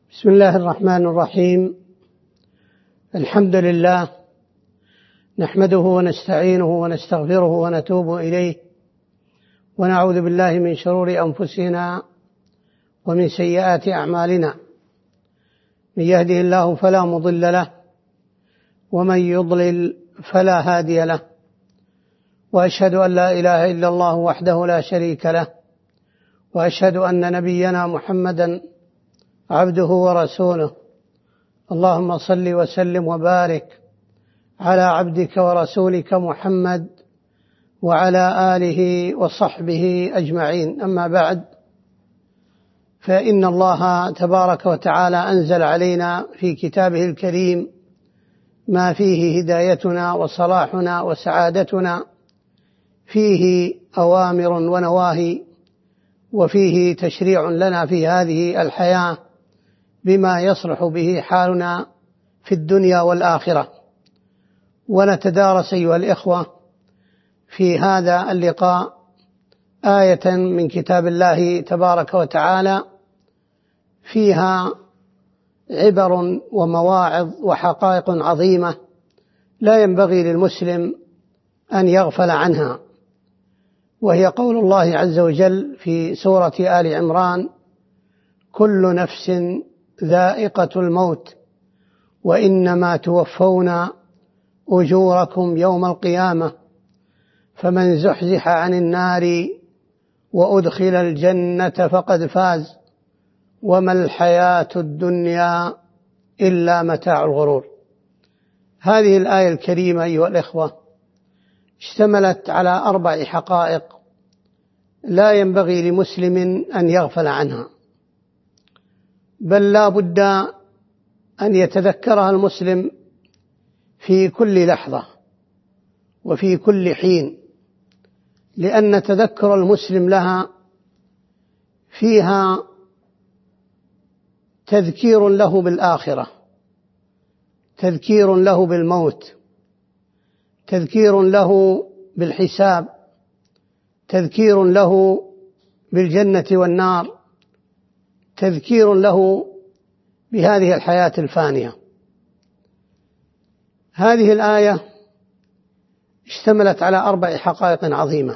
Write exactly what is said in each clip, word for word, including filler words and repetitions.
بسم الله الرحمن الرحيم. الحمد لله نحمده ونستعينه ونستغفره ونتوب إليه، ونعوذ بالله من شرور أنفسنا ومن سيئات أعمالنا. من يهده الله فلا مضل له، ومن يضلل فلا هادي له، وأشهد أن لا إله إلا الله وحده لا شريك له، وأشهد أن نبينا محمدا عبده ورسوله. اللهم صل وسلم وبارك على عبدك ورسولك محمد وعلى آله وصحبه أجمعين. أما بعد، فإن الله تبارك وتعالى أنزل علينا في كتابه الكريم ما فيه هدايتنا وصلاحنا وسعادتنا، فيه أوامر ونواهي، وفيه تشريع لنا في هذه الحياة بما يصلح به حالنا في الدنيا والآخرة. ونتدارس أيها الإخوة في هذا اللقاء آية من كتاب الله تبارك وتعالى فيها عبر ومواعظ وحقائق عظيمة لا ينبغي للمسلم أن يغفل عنها، وهي قول الله عز وجل في سورة آل عمران: كل نفس ذائقة الموت وإنما توفون أجوركم يوم القيامة فمن زحزح عن النار وأدخل الجنة فقد فاز وما الحياة الدنيا إلا متاع الغرور. هذه الآية الكريمة أيها الإخوة اشتملت على أربع حقائق لا ينبغي لمسلم أن يغفل عنها، بل لا بد أن يتذكرها المسلم في كل لحظة وفي كل حين، لأن تذكر المسلم لها فيها تذكير له بالآخرة، تذكير له بالموت، تذكير له بالحساب، تذكير له بالجنة والنار، تذكير له بهذه الحياة الفانية. هذه الآية اشتملت على أربع حقائق عظيمة.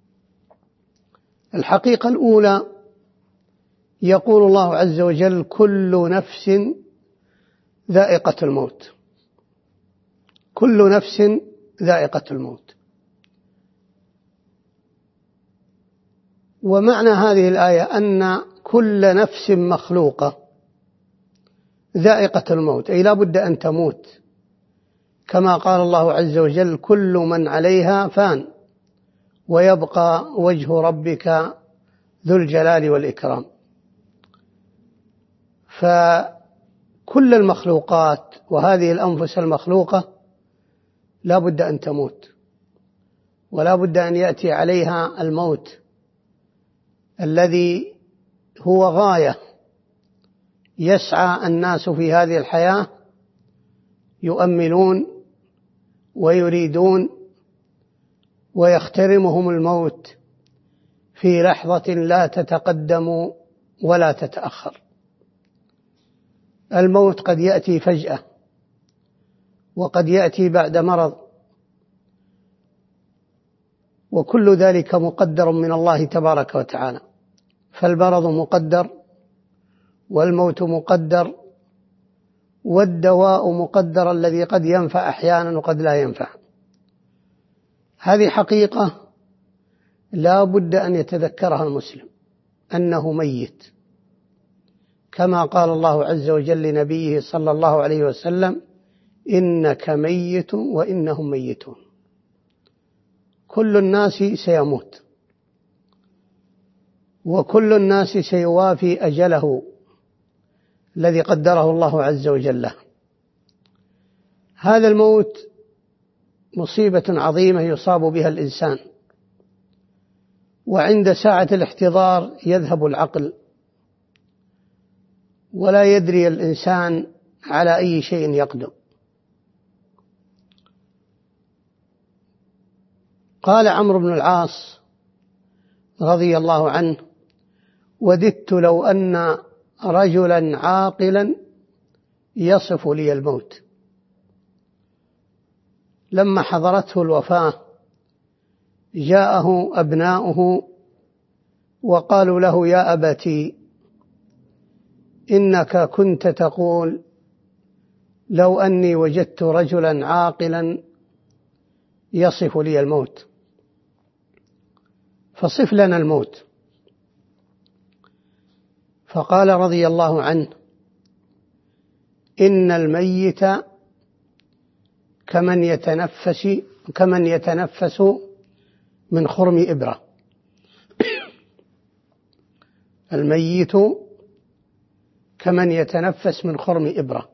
الحقيقة الأولى: يقول الله عز وجل: كل نفس ذائقة الموت. كل نفس ذائقة الموت. ومعنى هذه الآية أن كل نفس مخلوقة ذائقة الموت، أي لا بد أن تموت، كما قال الله عز وجل: كل من عليها فان ويبقى وجه ربك ذو الجلال والإكرام. فكل المخلوقات وهذه الأنفس المخلوقة لا بد أن تموت، ولا بد أن يأتي عليها الموت الذي هو غاية يسعى الناس في هذه الحياة يؤملون ويريدون، ويخترمهم الموت في لحظة لا تتقدم ولا تتأخر. الموت قد يأتي فجأة، وقد يأتي بعد مرض، وكل ذلك مقدر من الله تبارك وتعالى. فالمرض مقدر، والموت مقدر، والدواء مقدر الذي قد ينفع أحيانا وقد لا ينفع. هذه حقيقة لا بد أن يتذكرها المسلم، أنه ميت، كما قال الله عز وجل لنبيه صلى الله عليه وسلم: إنك ميت وإنهم ميتون. كل الناس سيموت، وكل الناس سيوافي أجله الذي قدره الله عز وجل له. هذا الموت مصيبة عظيمة يصاب بها الإنسان، وعند ساعة الاحتضار يذهب العقل، ولا يدري الإنسان على أي شيء يقدم. قال عمرو بن العاص رضي الله عنه: وددت لو أن رجلا عاقلا يصف لي الموت. لما حضرته الوفاة جاءه أبناؤه وقالوا له: يا أبتي إنك كنت تقول لو أني وجدت رجلا عاقلا يصف لي الموت، فصف لنا الموت. فقال رضي الله عنه: إن الميت كمن يتنفس كمن يتنفس من خرم إبرة. الميت كمن يتنفس من خرم إبرة.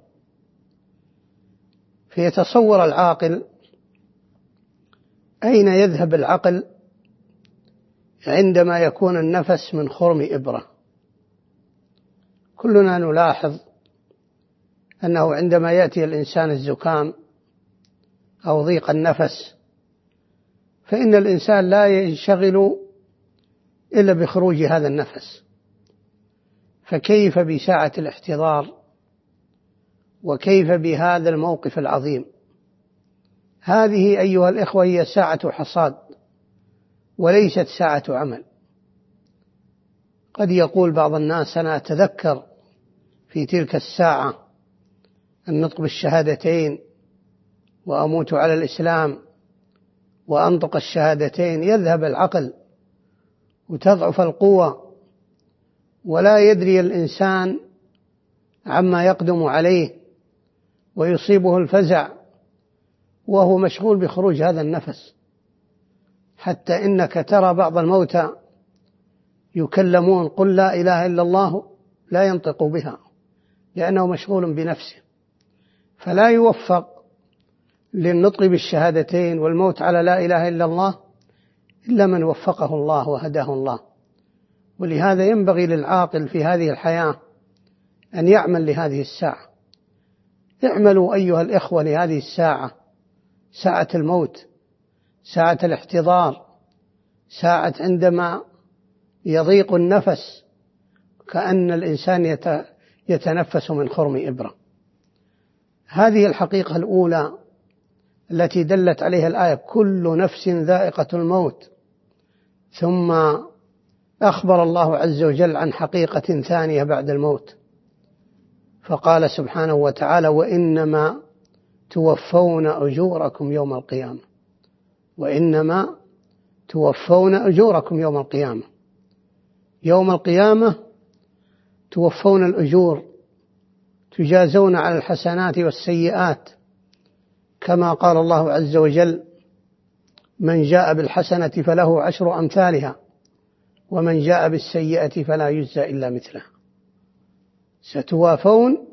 فيتصور العاقل أين يذهب العقل عندما يكون النفس من خرم إبرة. كلنا نلاحظ أنه عندما يأتي الإنسان الزكام أو ضيق النفس فإن الإنسان لا ينشغل إلا بخروج هذا النفس، فكيف بساعة الاحتضار، وكيف بهذا الموقف العظيم؟ هذه أيها الإخوة هي ساعة حصاد وليست ساعة عمل. قد يقول بعض الناس: أنا أتذكر في تلك الساعة النطق بالشهادتين وأموت على الإسلام وأنطق الشهادتين. يذهب العقل وتضعف القوة ولا يدري الإنسان عما يقدم عليه ويصيبه الفزع وهو مشغول بخروج هذا النفس. حتى إنك ترى بعض الموتى يكلمون: قل لا إله إلا الله، لا ينطق بها لأنه مشغول بنفسه، فلا يوفق للنطق بالشهادتين والموت على لا إله إلا الله إلا من وفقه الله وهداه الله. ولهذا ينبغي للعاقل في هذه الحياة أن يعمل لهذه الساعة. اعملوا أيها الإخوة لهذه الساعة، ساعة الموت، ساعة الاحتضار، ساعة عندما يضيق النفس كأن الإنسان يتنفس من خرم إبرة. هذه الحقيقة الأولى التي دلت عليها الآية: كل نفس ذائقة الموت. ثم أخبر الله عز وجل عن حقيقة ثانية بعد الموت، فقال سبحانه وتعالى: وإنما توفون أجوركم يوم القيامة. وإنما توفون أجوركم يوم القيامة. يوم القيامة توفون الأجور، تجازون على الحسنات والسيئات، كما قال الله عز وجل: من جاء بالحسنة فله عشر أمثالها ومن جاء بالسيئة فلا يجزى إلا مثلها. ستوافون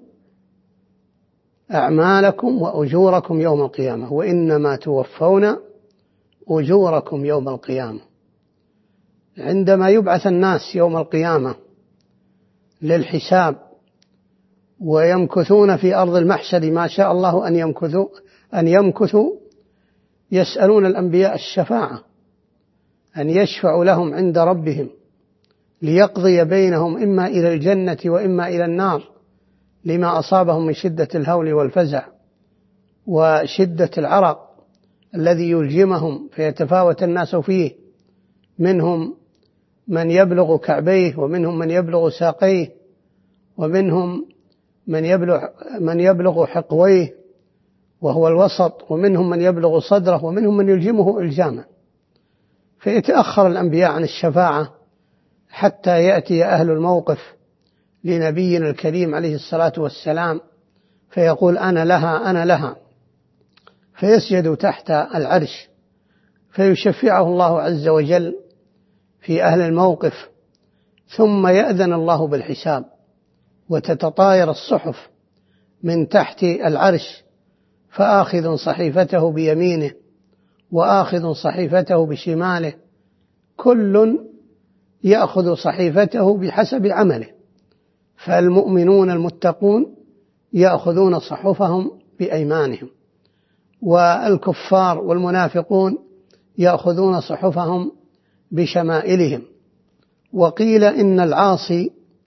أعمالكم وأجوركم يوم القيامة. وإنما توفون أجوركم يوم القيامة. عندما يبعث الناس يوم القيامة للحساب ويمكثون في أرض المحشر ما شاء الله أن يمكثوا أن يمكثوا يسألون الأنبياء الشفاعة، أن يشفعوا لهم عند ربهم ليقضي بينهم إما إلى الجنة وإما إلى النار لما أصابهم من شدة الهول والفزع وشدة العرق الذي يلجمهم فيتفاوت الناس فيه، منهم من يبلغ كعبيه ومنهم من يبلغ ساقيه ومنهم من يبلغ, من يبلغ حقويه وهو الوسط، ومنهم من يبلغ صدره، ومنهم من يلجمه إلجاما. فيتأخر الأنبياء عن الشفاعة حتى يأتي أهل الموقف لنبينا الكريم عليه الصلاة والسلام فيقول: أنا لها أنا لها، فيسجد تحت العرش فيشفعه الله عز وجل في أهل الموقف، ثم يأذن الله بالحساب وتتطاير الصحف من تحت العرش، فآخذ صحيفته بيمينه وآخذ صحيفته بشماله، كل يأخذ صحيفته بحسب عمله. فالمؤمنون المتقون يأخذون صحفهم بأيمانهم، والكفار والمنافقون يأخذون صحفهم بشمائلهم. وقيل إن العاصي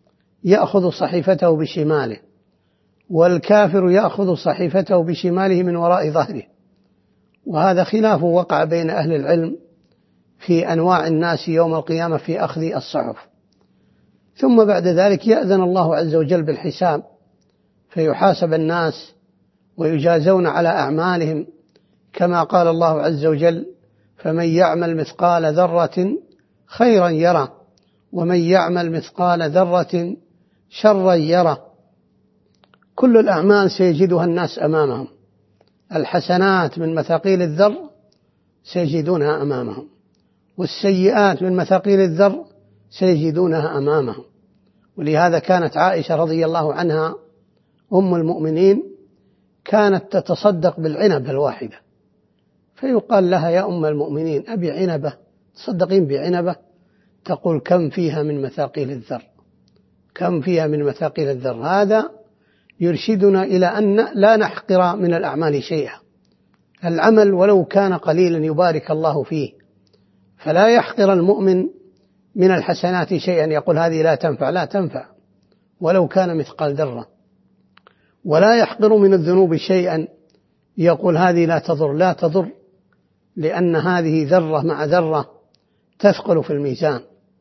يأخذ صحيفته بشماله، والكافر يأخذ صحيفته بشماله من وراء ظهره. وهذا خلاف وقع بين أهل العلم في أنواع الناس يوم القيامة في أخذ الصحف. ثم بعد ذلك يأذن الله عز وجل بالحساب، فيحاسب الناس ويجازون على أعمالهم، كما قال الله عز وجل: فمن يعمل مثقال ذرة خيرا يره، ومن يعمل مثقال ذرة شرا يره. كل الأعمال سيجدها الناس أمامهم، الحسنات من مثاقيل الذر سيجدونها أمامهم، والسيئات من مثاقيل الذر سيجدونها أمامهم. ولهذا كانت عائشة رضي الله عنها أم المؤمنين كانت تتصدق بالعنبة الواحدة، فيقال لها: يا أم المؤمنين أبي عنبة، تصدقين بعنبة؟ تقول: كم فيها من مثاقيل الذر، كم فيها من مثاقيل الذر. هذا يرشدنا إلى أن لا نحقر من الأعمال شيئا، العمل ولو كان قليلا يبارك الله فيه، فلا يحقر المؤمن من الحسنات شيئا يقول هذه لا تنفع، لا تنفع ولو كان مثقال ذرة. ولا يحقر من الذنوب شيئا يقول هذه لا تضر، لا تضر، لأن هذه ذرة مع ذرة تثقل في الميزان.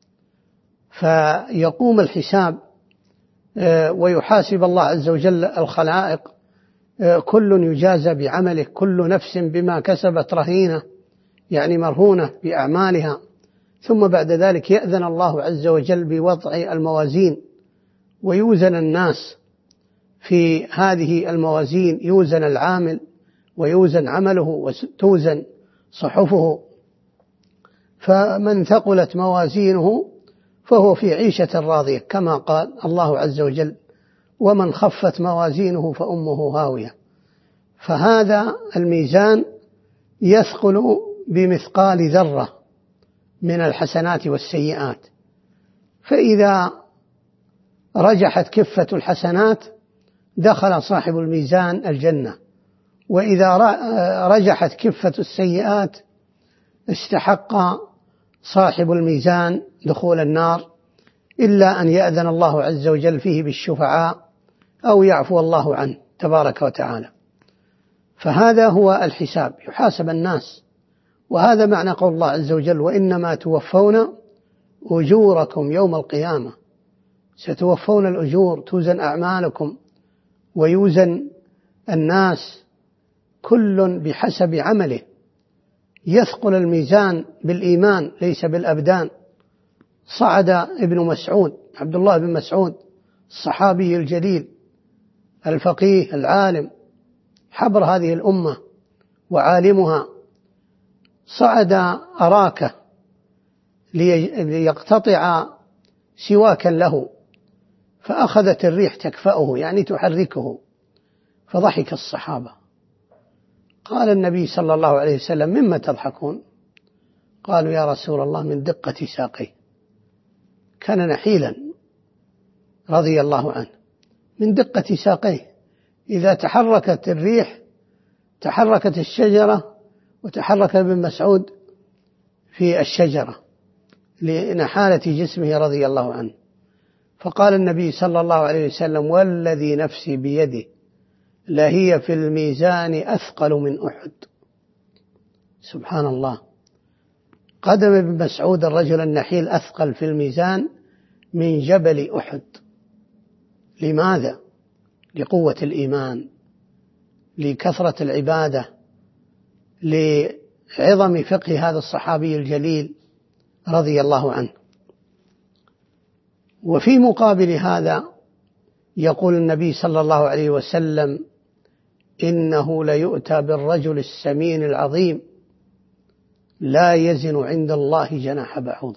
فيقوم الحساب ويحاسب الله عز وجل الخلائق، كل يجازى بعمله، كل نفس بما كسبت رهينة، يعني مرهونة بأعمالها. ثم بعد ذلك يأذن الله عز وجل بوضع الموازين ويوزن الناس في هذه الموازين، يوزن العامل ويوزن عمله وتوزن صحفه. فمن ثقلت موازينه فهو في عيشة راضية، كما قال الله عز وجل: ومن خفت موازينه فأمه هاوية. فهذا الميزان يثقل بمثقال ذرة من الحسنات والسيئات، فإذا رجحت كفة الحسنات دخل صاحب الميزان الجنة، وإذا رجحت كفة السيئات استحق صاحب الميزان دخول النار، إلا أن يأذن الله عز وجل فيه بالشفعاء أو يعفو الله عنه تبارك وتعالى. فهذا هو الحساب، يحاسب الناس. وهذا معنى قول الله عز وجل: وإنما توفون أجوركم يوم القيامة. ستوفون الأجور، توزن أعمالكم ويوزن الناس كل بحسب عمله. يثقل الميزان بالإيمان ليس بالأبدان. صعد ابن مسعود، عبد الله بن مسعود الصحابي الجليل الفقيه العالم حبر هذه الأمة وعالمها، صعد أراكه ليقتطع سواكا له، فأخذت الريح تكفأه، يعني تحركه، فضحك الصحابة. قال النبي صلى الله عليه وسلم: مما تضحكون؟ قالوا: يا رسول الله من دقة ساقيه. كان نحيلا رضي الله عنه، من دقة ساقيه، إذا تحركت الريح تحركت الشجرة وتحرك ابن مسعود في الشجرة لنحالة جسمه رضي الله عنه. فقال النبي صلى الله عليه وسلم: والذي نفسي بيده لهي في الميزان أثقل من أحد. سبحان الله، قدم ابن مسعود الرجل النحيل أثقل في الميزان من جبل أحد. لماذا؟ لقوة الإيمان، لكثرة العبادة، لعظم فقه هذا الصحابي الجليل رضي الله عنه. وفي مقابل هذا يقول النبي صلى الله عليه وسلم: إنه ليؤتى بالرجل السمين العظيم لا يزن عند الله جناح بعوضة.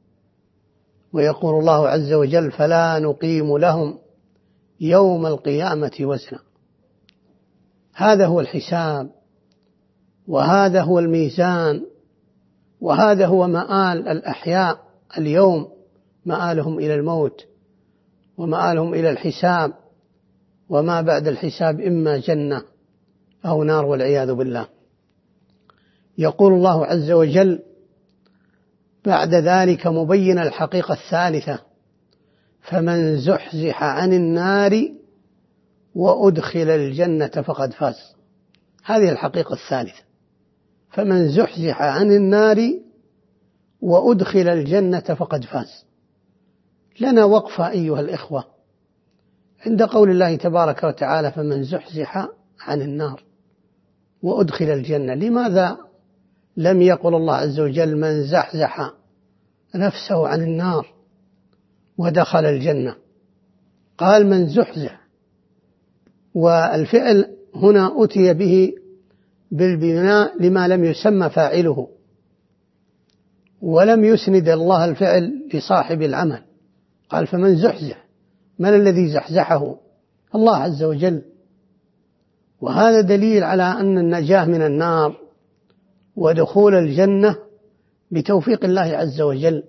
ويقول الله عز وجل: فلا نقيم لهم يوم القيامة وزنا. هذا هو الحساب، وهذا هو الميزان، وهذا هو مآل الأحياء اليوم، مآلهم إلى الموت ومآلهم إلى الحساب، وما بعد الحساب إما جنة أو نار والعياذ بالله. يقول الله عز وجل بعد ذلك مبين الحقيقة الثالثة: فمن زحزح عن النار وأدخل الجنة فقد فاز. هذه الحقيقة الثالثة، فمن زحزح عن النار وأدخل الجنة فقد فاز. لنا وقفة أيها الإخوة عند قول الله تبارك وتعالى فمن زحزح عن النار وأدخل الجنة. لماذا لم يقل الله عز وجل من زحزح نفسه عن النار ودخل الجنة؟ قال من زحزح، والفعل هنا أتي به بالبناء لما لم يسمى فاعله، ولم يسند الله الفعل لصاحب العمل. قال فمن زحزح، من الذي زحزحه؟ الله عز وجل. وهذا دليل على أن النجاة من النار ودخول الجنة بتوفيق الله عز وجل.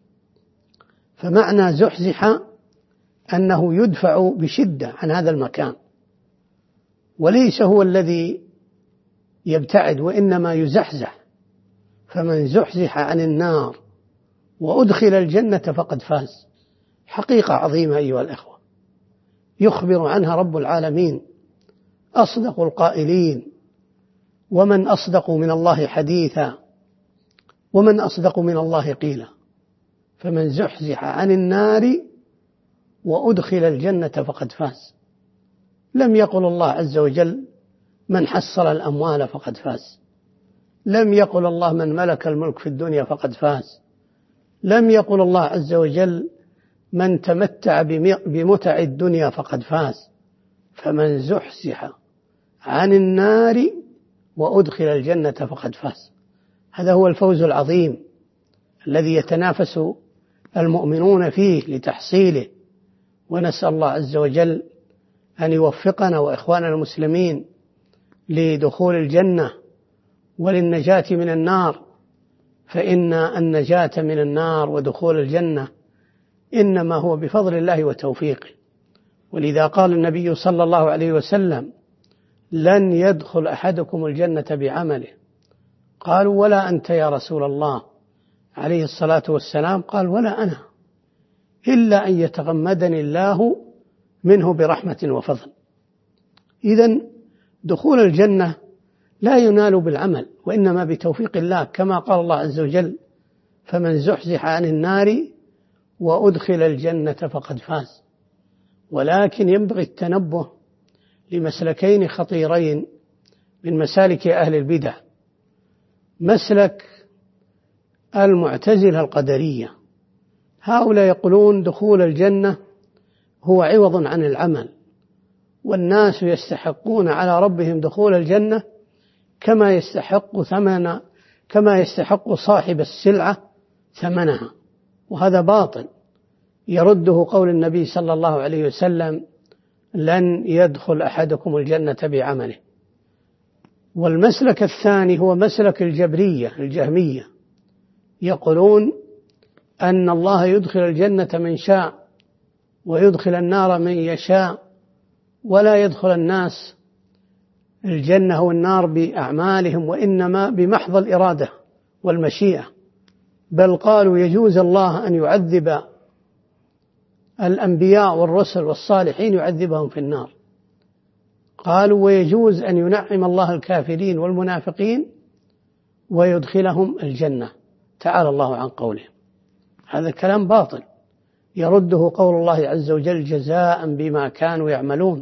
فمعنى زحزح أنه يدفع بشدة عن هذا المكان، وليس هو الذي يبتعد وإنما يزحزح. فمن زحزح عن النار وأدخل الجنة فقد فاز. حقيقة عظيمة أيها الأخوة يخبر عنها رب العالمين، أصدق القائلين، ومن أصدق من الله حديثا، ومن أصدق من الله قيلا. فمن زحزح عن النار وأدخل الجنة فقد فاز. لم يقل الله عز وجل من حصل الأموال فقد فاز، لم يقل الله من ملك الملك في الدنيا فقد فاز، لم يقل الله عز وجل من تمتع بمتع الدنيا فقد فاز. فمن زحزح عن النار وأدخل الجنة فقد فاز. هذا هو الفوز العظيم الذي يتنافس المؤمنون فيه لتحصيله، ونسأل الله عز وجل أن يوفقنا وإخواننا المسلمين لدخول الجنة وللنجاة من النار، فإن النجاة من النار ودخول الجنة إنما هو بفضل الله وتوفيقه. ولذا قال النبي صلى الله عليه وسلم لن يدخل أحدكم الجنة بعمله. قالوا ولا أنت يا رسول الله عليه الصلاة والسلام؟ قال ولا أنا، إلا أن يتغمدني الله منه برحمة وفضل. إذن دخول الجنة لا ينال بالعمل وإنما بتوفيق الله، كما قال الله عز وجل فمن زحزح عن النار وأدخل الجنة فقد فاز. ولكن ينبغي التنبه لمسلكين خطيرين من مسالك أهل البدع. مسلك المعتزلة القدرية، هؤلاء يقولون دخول الجنة هو عوض عن العمل، والناس يستحقون على ربهم دخول الجنة كما يستحق ثمن كما يستحق صاحب السلعة ثمنها. وهذا باطل يرده قول النبي صلى الله عليه وسلم لن يدخل أحدكم الجنة بعمله. والمسلك الثاني هو مسلك الجبرية الجهمية، يقولون أن الله يدخل الجنة من شاء ويدخل النار من يشاء، ولا يدخل الناس الجنة والنار بأعمالهم وإنما بمحض الإرادة والمشيئة. بل قالوا يجوز الله أن يعذب الأنبياء والرسل والصالحين يعذبهم في النار. قالوا ويجوز أن ينعم الله الكافرين والمنافقين ويدخلهم الجنة. تعالى الله عن قولهم. هذا الكلام باطل يرده قول الله عز وجل جزاء بما كانوا يعملون.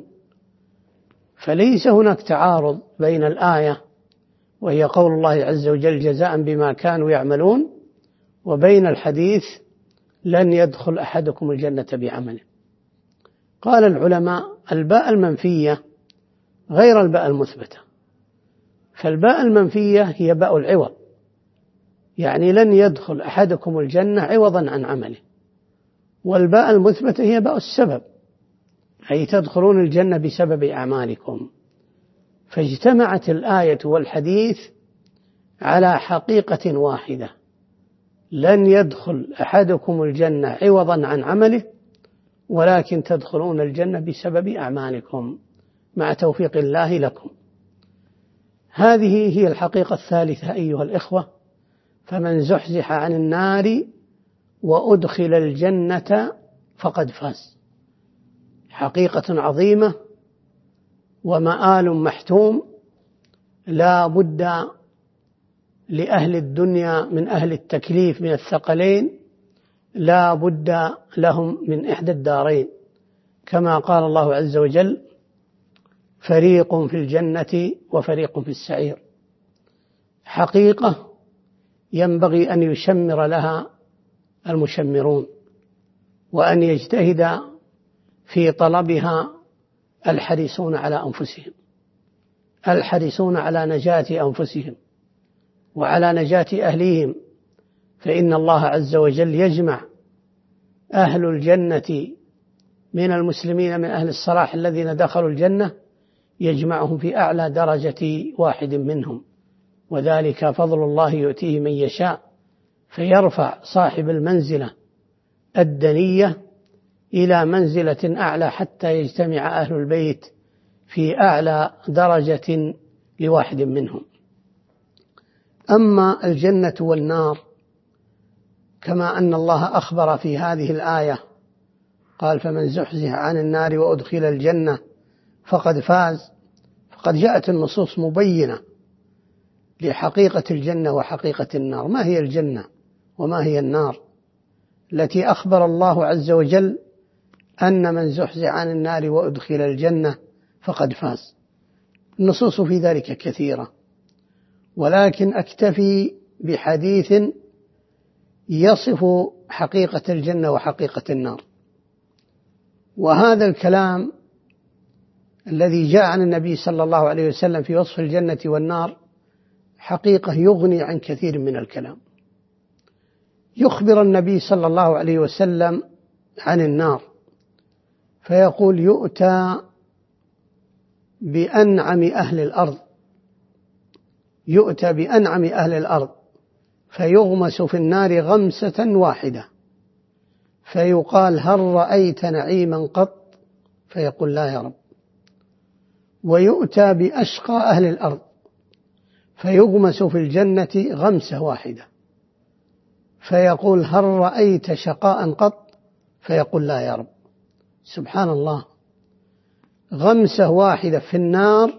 فليس هناك تعارض بين الآية وهي قول الله عز وجل جزاء بما كانوا يعملون وبين الحديث لن يدخل أحدكم الجنة بعمله. قال العلماء الباء المنفية غير الباء المثبتة، فالباء المنفية هي باء العوض، يعني لن يدخل أحدكم الجنة عوضا عن عمله، والباء المثبتة هي باء السبب، أي تدخلون الجنة بسبب أعمالكم. فاجتمعت الآية والحديث على حقيقة واحدة، لن يدخل أحدكم الجنة عوضا عن عمله، ولكن تدخلون الجنة بسبب أعمالكم مع توفيق الله لكم. هذه هي الحقيقة الثالثة أيها الإخوة. فمن زحزح عن النار وأدخل الجنة فقد فاز. حقيقة عظيمة ومآل محتوم، لا بد لأهل الدنيا من أهل التكليف من الثقلين، لا بد لهم من إحدى الدارين، كما قال الله عز وجل: فريق في الجنة وفريق في السعير. حقيقة ينبغي أن يشمر لها المشمرون، وأن يجتهد في طلبها الحريصون على أنفسهم، الحريصون على نجاة أنفسهم وعلى نجاة أهليهم، فإن الله عز وجل يجمع أهل الجنة من المسلمين من أهل الصلاح الذين دخلوا الجنة، يجمعهم في أعلى درجة واحد منهم، وذلك فضل الله يؤتيه من يشاء، فيرفع صاحب المنزلة الدنية إلى منزلة أعلى حتى يجتمع أهل البيت في أعلى درجة لواحد منهم. أما الجنة والنار كما أن الله أخبر في هذه الآية قال: فمن زحزح عن النار وأدخل الجنة فقد فاز، فقد جاءت النصوص مبينة لحقيقة الجنة وحقيقة النار. ما هي الجنة وما هي النار التي أخبر الله عز وجل أن من زحزح عن النار وأدخل الجنة فقد فاز؟ النصوص في ذلك كثيرة، ولكن أكتفي بحديث يصف حقيقة الجنة وحقيقة النار. وهذا الكلام الذي جاء عن النبي صلى الله عليه وسلم في وصف الجنة والنار حقيقة يغني عن كثير من الكلام. يخبر النبي صلى الله عليه وسلم عن النار فيقول: يؤتى بأنعم أهل الأرض، يؤتى بأنعم أهل الأرض فيغمس في النار غمسة واحدة، فيقال: هل رأيت نعيما قط؟ فيقول: لا يا رب. ويؤتى بأشقى أهل الأرض فيغمس في الجنة غمسة واحدة، فيقول: هل رأيت شقاء قط؟ فيقول: لا يا رب. سبحان الله، غمسة واحدة في النار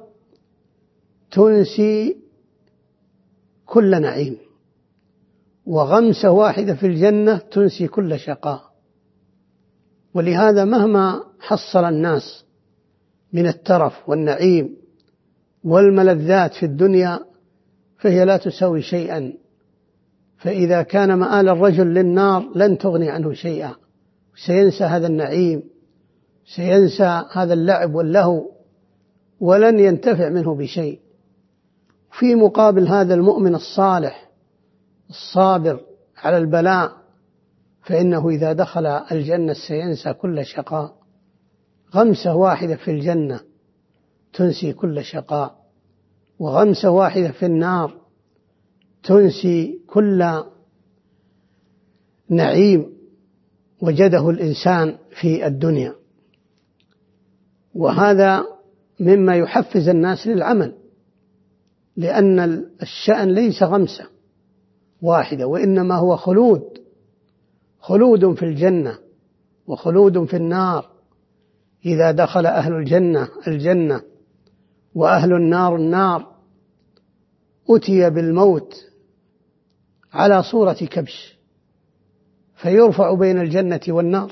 تنسي كل نعيم، وغمسة واحدة في الجنة تنسي كل شقاء. ولهذا مهما حصل الناس من الترف والنعيم والملذات في الدنيا فهي لا تساوي شيئا، فإذا كان مآل الرجل للنار لن تغني عنه شيئا، سينسى هذا النعيم، سينسى هذا اللعب واللهو، ولن ينتفع منه بشيء. في مقابل هذا المؤمن الصالح الصابر على البلاء فإنه إذا دخل الجنة سينسى كل شقاء. غمسة واحدة في الجنة تنسي كل شقاء، وغمسة واحدة في النار تنسي كل نعيم وجده الإنسان في الدنيا. وهذا مما يحفز الناس للعمل، لأن الشأن ليس غمسة واحدة، وإنما هو خلود، خلود في الجنة وخلود في النار. إذا دخل أهل الجنة الجنة وأهل النار النار أتي بالموت على صورة كبش فيرفع بين الجنة والنار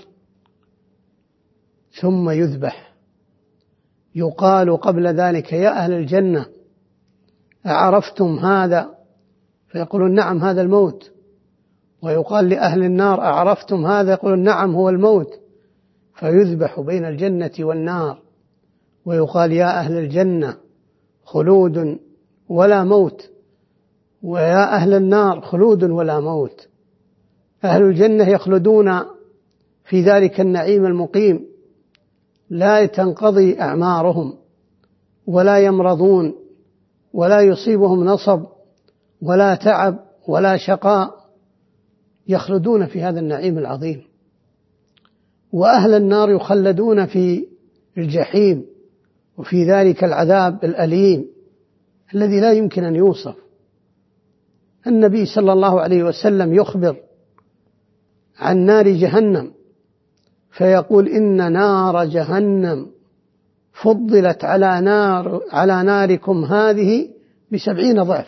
ثم يذبح. يقال قبل ذلك: يا أهل الجنة أعرفتم هذا؟ فيقولون: نعم هذا الموت. ويقال لأهل النار: أعرفتم هذا؟ يقولون: نعم هو الموت. فيذبح بين الجنة والنار ويقال: يا أهل الجنة خلود ولا موت، ويا أهل النار خلود ولا موت. أهل الجنة يخلدون في ذلك النعيم المقيم، لا تنقضي أعمارهم ولا يمرضون ولا يصيبهم نصب ولا تعب ولا شقاء، يخلدون في هذا النعيم العظيم. وأهل النار يخلدون في الجحيم وفي ذلك العذاب الأليم الذي لا يمكن أن يوصف. النبي صلى الله عليه وسلم يخبر عن نار جهنم فيقول إن نار جهنم فضلت على نار على ناركم هذه بسبعين ضعف،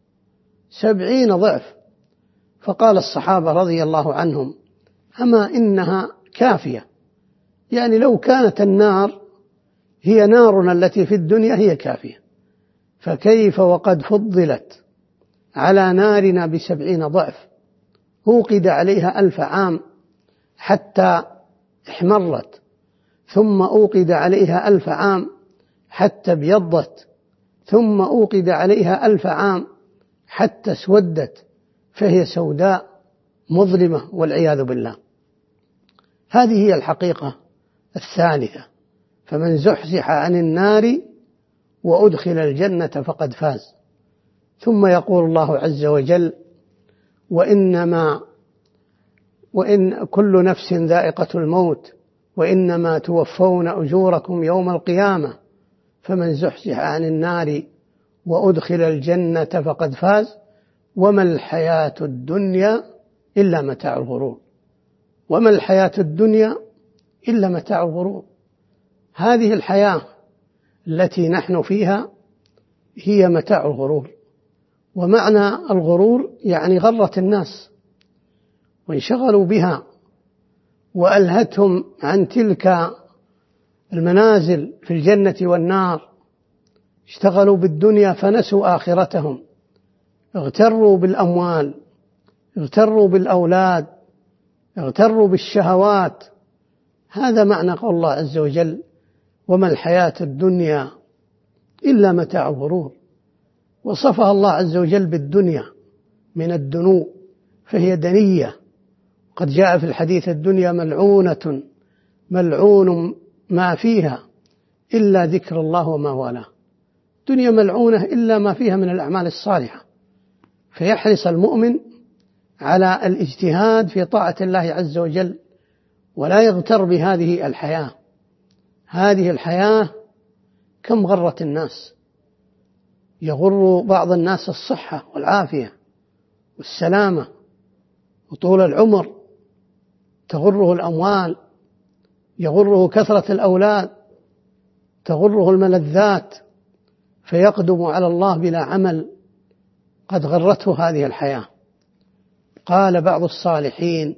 سبعين ضعف. فقال الصحابة رضي الله عنهم: أما إنها كافية، يعني لو كانت النار هي نارنا التي في الدنيا هي كافية، فكيف وقد فضلت على نارنا بسبعين ضعف، أوقد عليها ألف عام حتى احمرت، ثم أوقد عليها ألف عام حتى ابيضت، ثم أوقد عليها ألف عام حتى اسودت، فهي سوداء مظلمة والعياذ بالله. هذه هي الحقيقة الثالثة: فمن زحزح عن النار وأدخل الجنة فقد فاز. ثم يقول الله عز وجل: وإنما وإن كل نفس ذائقة الموت وإنما توفون أجوركم يوم القيامة فمن زحزح عن النار وأدخل الجنة فقد فاز وما الحياة الدنيا إلا متاع الغرور. وما الحياة الدنيا إلا متاع الغرور. هذه الحياة التي نحن فيها هي متاع الغرور. ومعنى الغرور يعني غرت الناس وانشغلوا بها وألهتهم عن تلك المنازل في الجنة والنار، اشتغلوا بالدنيا فنسوا آخرتهم، اغتروا بالأموال، اغتروا بالأولاد، اغتروا بالشهوات. هذا معنى قول الله عز وجل: وما الحياة الدنيا إلا متاع الغرور. وصفها الله عز وجل بالدنيا من الدنو، فهي دنية. قد جاء في الحديث: الدنيا ملعونة ملعون ما فيها إلا ذكر الله وما والاه. الدنيا ملعونة إلا ما فيها من الأعمال الصالحة، فيحرص المؤمن على الاجتهاد في طاعة الله عز وجل ولا يغتر بهذه الحياة. هذه الحياة كم غرت الناس، يغر بعض الناس الصحة والعافية والسلامة وطول العمر، تغره الأموال، يغره كثرة الأولاد، تغره الملذات، فيقدم على الله بلا عمل، قد غرته هذه الحياة. قال بعض الصالحين: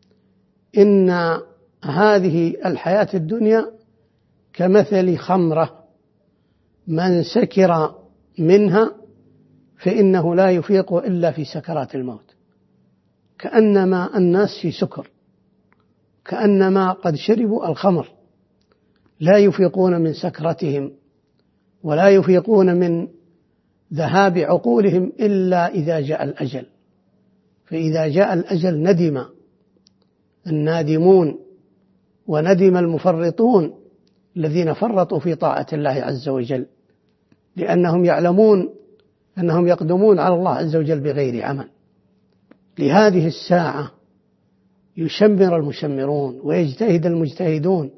إن هذه الحياة الدنيا كمثل خمرة من سكر منها فإنه لا يفيق إلا في سكرات الموت. كأنما الناس في سكر، كأنما قد شربوا الخمر، لا يفيقون من سكرتهم ولا يفيقون من ذهاب عقولهم إلا إذا جاء الأجل. فإذا جاء الأجل ندم النادمون وندم المفرطون الذين فرطوا في طاعة الله عز وجل، لأنهم يعلمون أنهم يقدمون على الله عز وجل بغير عمل. لهذه الساعة يشمر المشمرون ويجتهد المجتهدون.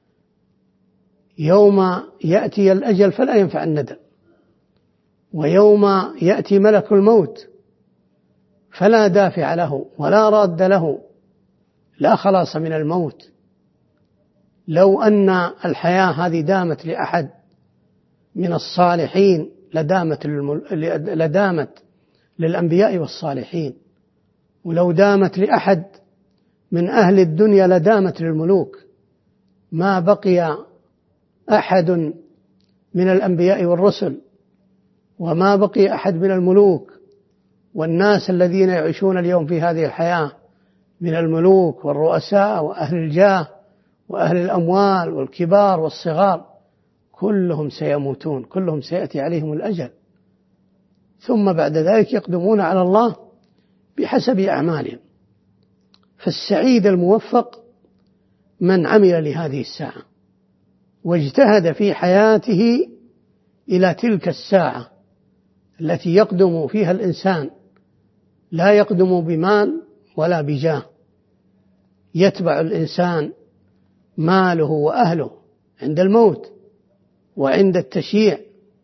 يوم يأتي الأجل فلا ينفع الندم، ويوم يأتي ملك الموت فلا دافع له ولا راد له، لا خلاص من الموت. لو أن الحياة هذه دامت لأحد من الصالحين لدامت, لدامت للأنبياء والصالحين، ولو دامت لأحد من أهل الدنيا لدامت للملوك. ما بقي أحد من الأنبياء والرسل وما بقي أحد من الملوك والناس الذين يعيشون اليوم في هذه الحياة من الملوك والرؤساء وأهل الجاه وأهل الأموال والكبار والصغار، كلهم سيموتون، كلهم سيأتي عليهم الأجل، ثم بعد ذلك يقدمون على الله بحسب أعمالهم. فالسعيد الموفق من عمل لهذه الساعة واجتهد في حياته إلى تلك الساعة التي يقدم فيها الإنسان، لا يقدم بمال ولا بجاه. يتبع الإنسان ماله وأهله عند الموت وعند التشييع،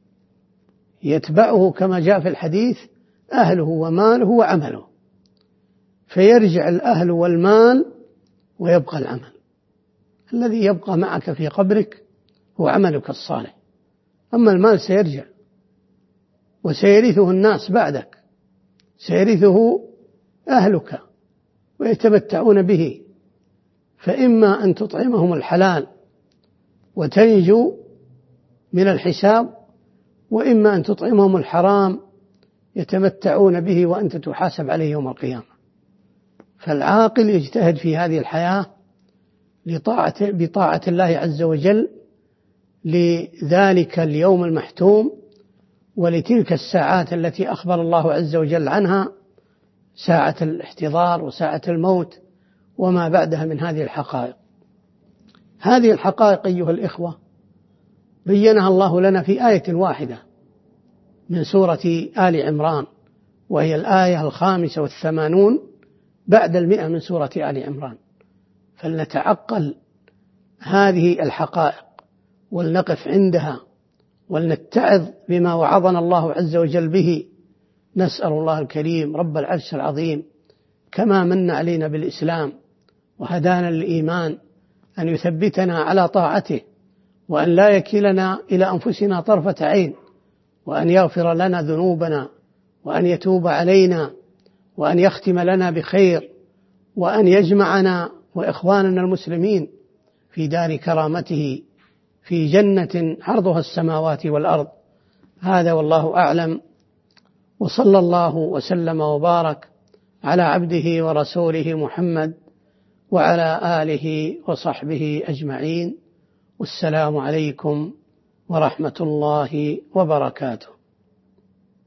يتبعه كما جاء في الحديث: أهله وماله وعمله، فيرجع الأهل والمال ويبقى العمل. الذي يبقى معك في قبرك هو عملك الصالح، أما المال سيرجع وسيرثه الناس بعدك، سيرثه أهلك ويتمتعون به، فإما أن تطعمهم الحلال وتنجو من الحساب، وإما أن تطعمهم الحرام يتمتعون به وأنت تحاسب عليه يوم القيامة. فالعاقل يجتهد في هذه الحياة لطاعة بطاعة الله عز وجل لذلك اليوم المحتوم ولتلك الساعات التي أخبر الله عز وجل عنها، ساعة الاحتضار وساعة الموت وما بعدها من هذه الحقائق. هذه الحقائق أيها الإخوة بينها الله لنا في آية واحدة من سورة آل عمران، وهي الآية الخامسة والثمانون بعد المئة من سورة آل عمران. فلنتعقل هذه الحقائق ولنقف عندها ولنتعظ بما وعظنا الله عز وجل به. نسأل الله الكريم رب العرش العظيم كما من علينا بالإسلام وهدانا للإيمان أن يثبتنا على طاعته، وأن لا يكلنا إلى أنفسنا طرفة عين، وأن يغفر لنا ذنوبنا، وأن يتوب علينا، وأن يختم لنا بخير، وأن يجمعنا وإخواننا المسلمين في دار كرامته في جنة عرضها السماوات والأرض. هذا والله أعلم، وصلى الله وسلم وبارك على عبده ورسوله محمد وعلى آله وصحبه أجمعين. والسلام عليكم ورحمة الله وبركاته.